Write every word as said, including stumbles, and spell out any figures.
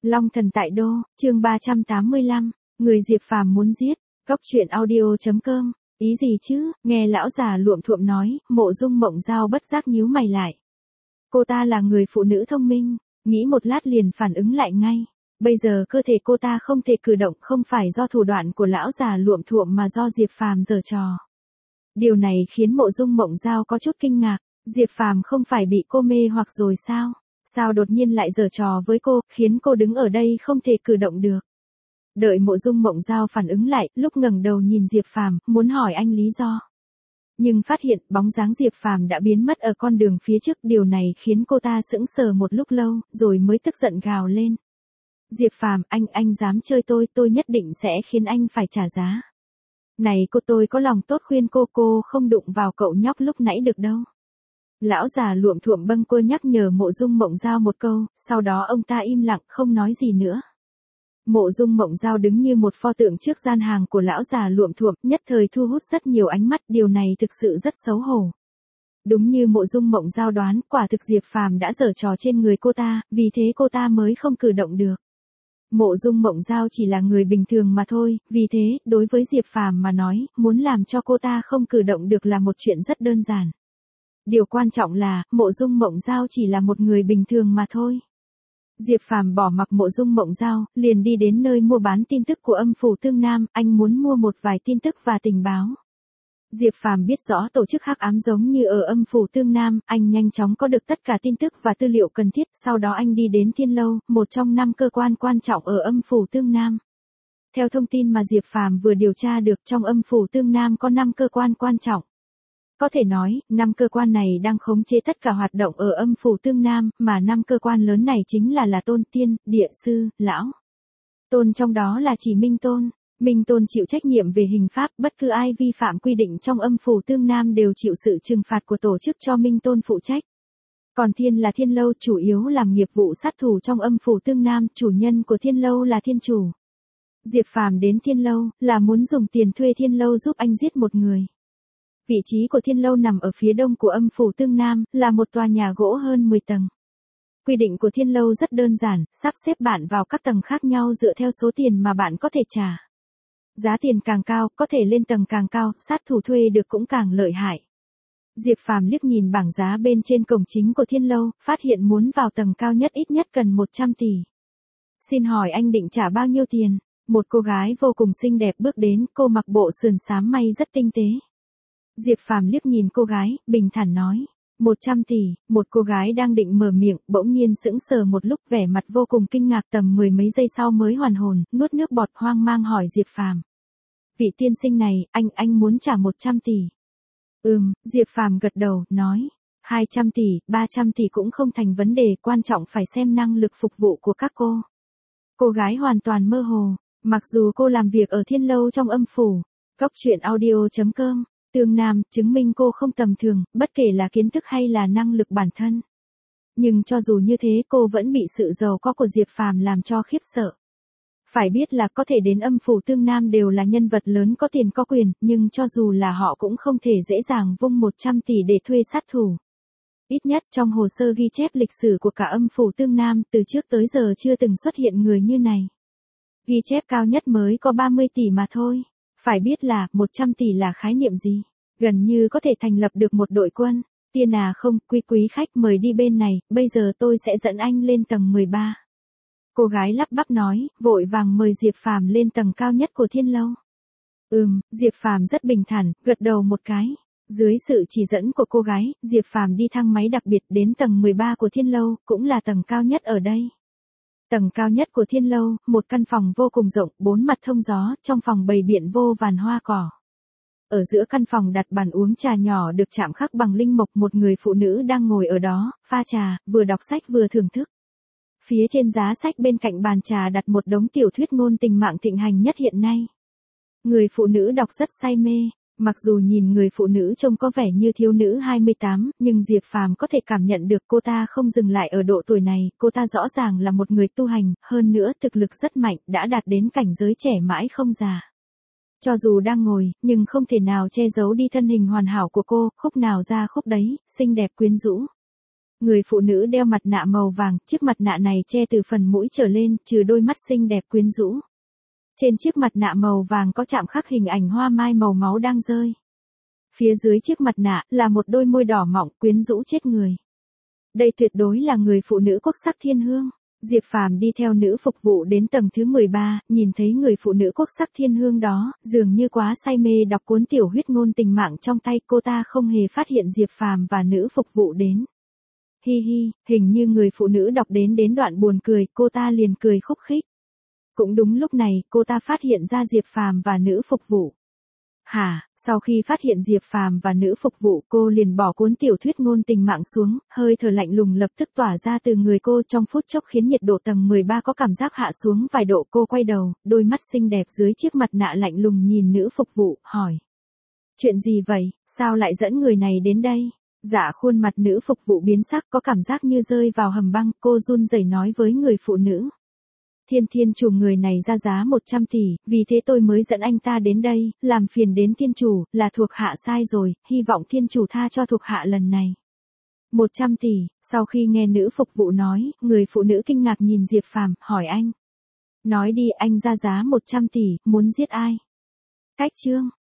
Long thần tại đô, chương ba trăm tám mươi lăm, người Diệp Phàm muốn giết, góc truyện audio chấm com, ý gì chứ, nghe lão già luộm thuộm nói, Mộ Dung Mộng Giao bất giác nhíu mày lại. Cô ta là người phụ nữ thông minh, nghĩ một lát liền phản ứng lại ngay. Bây giờ cơ thể cô ta không thể cử động không phải do thủ đoạn của lão già luộm thuộm mà do Diệp Phàm giở trò. Điều này khiến Mộ Dung Mộng Giao có chút kinh ngạc, Diệp Phàm không phải bị cô mê hoặc rồi sao? Sao đột nhiên lại giở trò với cô, khiến cô đứng ở đây không thể cử động được. Đợi Mộ Dung Mộng Giao phản ứng lại, lúc ngẩng đầu nhìn Diệp Phàm, muốn hỏi anh lý do. Nhưng phát hiện bóng dáng Diệp Phàm đã biến mất ở con đường phía trước, điều này khiến cô ta sững sờ một lúc lâu, rồi mới tức giận gào lên. Diệp Phàm, anh, anh dám chơi tôi, tôi nhất định sẽ khiến anh phải trả giá. Này cô, tôi có lòng tốt khuyên cô, cô không đụng vào cậu nhóc lúc nãy được đâu. Lão già luộm thuộm bâng quơ nhắc nhở Mộ Dung Mộng Giao một câu, sau đó ông ta im lặng không nói gì nữa. Mộ Dung Mộng Giao đứng như một pho tượng trước gian hàng của lão già luộm thuộm, nhất thời thu hút rất nhiều ánh mắt, điều này thực sự rất xấu hổ. Đúng như Mộ Dung Mộng Giao đoán, quả thực Diệp Phàm đã giở trò trên người cô ta, vì thế cô ta mới không cử động được. Mộ Dung Mộng Giao chỉ là người bình thường mà thôi, vì thế, đối với Diệp Phàm mà nói, muốn làm cho cô ta không cử động được là một chuyện rất đơn giản. Điều quan trọng là, Mộ Dung Mộng Giao chỉ là một người bình thường mà thôi. Diệp Phàm bỏ mặc Mộ Dung Mộng Giao, liền đi đến nơi mua bán tin tức của Âm Phủ Tương Nam, anh muốn mua một vài tin tức và tình báo. Diệp Phàm biết rõ tổ chức hắc ám giống như ở Âm Phủ Tương Nam, anh nhanh chóng có được tất cả tin tức và tư liệu cần thiết, sau đó anh đi đến Thiên Lâu, một trong năm cơ quan quan trọng ở Âm Phủ Tương Nam. Theo thông tin mà Diệp Phàm vừa điều tra được, trong Âm Phủ Tương Nam có năm cơ quan quan trọng. Có thể nói, năm cơ quan này đang khống chế tất cả hoạt động ở Âm Phủ Tương Nam, mà năm cơ quan lớn này chính là là Tôn, Tiên, Địa, Sư, Lão. Tôn trong đó là chỉ Minh Tôn. Minh Tôn chịu trách nhiệm về hình pháp, bất cứ ai vi phạm quy định trong Âm Phủ Tương Nam đều chịu sự trừng phạt của tổ chức cho Minh Tôn phụ trách. Còn Thiên là Thiên Lâu, chủ yếu làm nghiệp vụ sát thủ trong Âm Phủ Tương Nam, chủ nhân của Thiên Lâu là Thiên Chủ. Diệp Phàm đến Thiên Lâu, là muốn dùng tiền thuê Thiên Lâu giúp anh giết một người. Vị trí của Thiên Lâu nằm ở phía đông của Âm Phủ Tương Nam, là một tòa nhà gỗ hơn mười tầng. Quy định của Thiên Lâu rất đơn giản, sắp xếp bạn vào các tầng khác nhau dựa theo số tiền mà bạn có thể trả. Giá tiền càng cao, có thể lên tầng càng cao, sát thủ thuê được cũng càng lợi hại. Diệp Phàm liếc nhìn bảng giá bên trên cổng chính của Thiên Lâu, phát hiện muốn vào tầng cao nhất ít nhất cần một trăm tỷ. Xin hỏi anh định trả bao nhiêu tiền? Một cô gái vô cùng xinh đẹp bước đến, cô mặc bộ sườn xám may rất tinh tế. Diệp Phàm liếc nhìn cô gái, bình thản nói. một trăm tỷ, một cô gái đang định mở miệng, bỗng nhiên sững sờ một lúc, vẻ mặt vô cùng kinh ngạc, tầm mười mấy giây sau mới hoàn hồn, nuốt nước bọt hoang mang hỏi Diệp Phàm. Vị tiên sinh này, anh, anh muốn trả một trăm tỷ. Ừm, Diệp Phàm gật đầu, nói. hai trăm tỷ, ba trăm tỷ cũng không thành vấn đề, quan trọng phải xem năng lực phục vụ của các cô. Cô gái hoàn toàn mơ hồ, mặc dù cô làm việc ở Thiên Lâu trong Âm Phủ. Góc truyện audio chấm com. Tương Nam, chứng minh cô không tầm thường, bất kể là kiến thức hay là năng lực bản thân. Nhưng cho dù như thế cô vẫn bị sự giàu có của Diệp Phàm làm cho khiếp sợ. Phải biết là có thể đến Âm Phủ Tương Nam đều là nhân vật lớn có tiền có quyền, nhưng cho dù là họ cũng không thể dễ dàng vung một trăm tỷ để thuê sát thủ. Ít nhất trong hồ sơ ghi chép lịch sử của cả Âm Phủ Tương Nam, từ trước tới giờ chưa từng xuất hiện người như này. Ghi chép cao nhất mới có ba mươi tỷ mà thôi. Phải biết là, một trăm tỷ là khái niệm gì? Gần như có thể thành lập được một đội quân. Tiên à không, quý quý khách mời đi bên này, bây giờ tôi sẽ dẫn anh lên tầng mười ba. Cô gái lắp bắp nói, vội vàng mời Diệp Phàm lên tầng cao nhất của Thiên Lâu. Ừm, Diệp Phàm rất bình thản, gật đầu một cái. Dưới sự chỉ dẫn của cô gái, Diệp Phàm đi thang máy đặc biệt đến tầng mười ba của Thiên Lâu, cũng là tầng cao nhất ở đây. Tầng cao nhất của Thiên Lâu, một căn phòng vô cùng rộng, bốn mặt thông gió, trong phòng bày biện vô vàn hoa cỏ. Ở giữa căn phòng đặt bàn uống trà nhỏ được chạm khắc bằng linh mộc, một người phụ nữ đang ngồi ở đó, pha trà, vừa đọc sách vừa thưởng thức. Phía trên giá sách bên cạnh bàn trà đặt một đống tiểu thuyết ngôn tình mạng thịnh hành nhất hiện nay. Người phụ nữ đọc rất say mê. Mặc dù nhìn người phụ nữ trông có vẻ như thiếu nữ hai mươi tám, nhưng Diệp Phàm có thể cảm nhận được cô ta không dừng lại ở độ tuổi này, cô ta rõ ràng là một người tu hành, hơn nữa thực lực rất mạnh, đã đạt đến cảnh giới trẻ mãi không già. Cho dù đang ngồi, nhưng không thể nào che giấu đi thân hình hoàn hảo của cô, khúc nào ra khúc đấy, xinh đẹp quyến rũ. Người phụ nữ đeo mặt nạ màu vàng, chiếc mặt nạ này che từ phần mũi trở lên, trừ đôi mắt xinh đẹp quyến rũ. Trên chiếc mặt nạ màu vàng có chạm khắc hình ảnh hoa mai màu máu đang rơi. Phía dưới chiếc mặt nạ là một đôi môi đỏ mọng quyến rũ chết người. Đây tuyệt đối là người phụ nữ quốc sắc thiên hương. Diệp Phàm đi theo nữ phục vụ đến tầng thứ mười ba, nhìn thấy người phụ nữ quốc sắc thiên hương đó, dường như quá say mê đọc cuốn tiểu huyết ngôn tình mạng trong tay, cô ta không hề phát hiện Diệp Phàm và nữ phục vụ đến. Hi hi, hình như người phụ nữ đọc đến đến đoạn buồn cười, cô ta liền cười khúc khích. Cũng đúng lúc này, cô ta phát hiện ra Diệp Phàm và nữ phục vụ. Hả, sau khi phát hiện Diệp Phàm và nữ phục vụ, cô liền bỏ cuốn tiểu thuyết ngôn tình mạng xuống, hơi thở lạnh lùng lập tức tỏa ra từ người cô trong phút chốc khiến nhiệt độ tầng mười ba có cảm giác hạ xuống vài độ. Cô quay đầu, đôi mắt xinh đẹp dưới chiếc mặt nạ lạnh lùng nhìn nữ phục vụ, hỏi. Chuyện gì vậy, sao lại dẫn người này đến đây? Dạ, khuôn mặt nữ phục vụ biến sắc, có cảm giác như rơi vào hầm băng, cô run rẩy nói với người phụ nữ. Thiên thiên chủ, người này ra giá một trăm tỷ, vì thế tôi mới dẫn anh ta đến đây, làm phiền đến thiên chủ, là thuộc hạ sai rồi, hy vọng thiên chủ tha cho thuộc hạ lần này. một trăm tỷ, sau khi nghe nữ phục vụ nói, người phụ nữ kinh ngạc nhìn Diệp Phàm, hỏi anh. Nói đi, anh ra giá một trăm tỷ, muốn giết ai? Cách chương.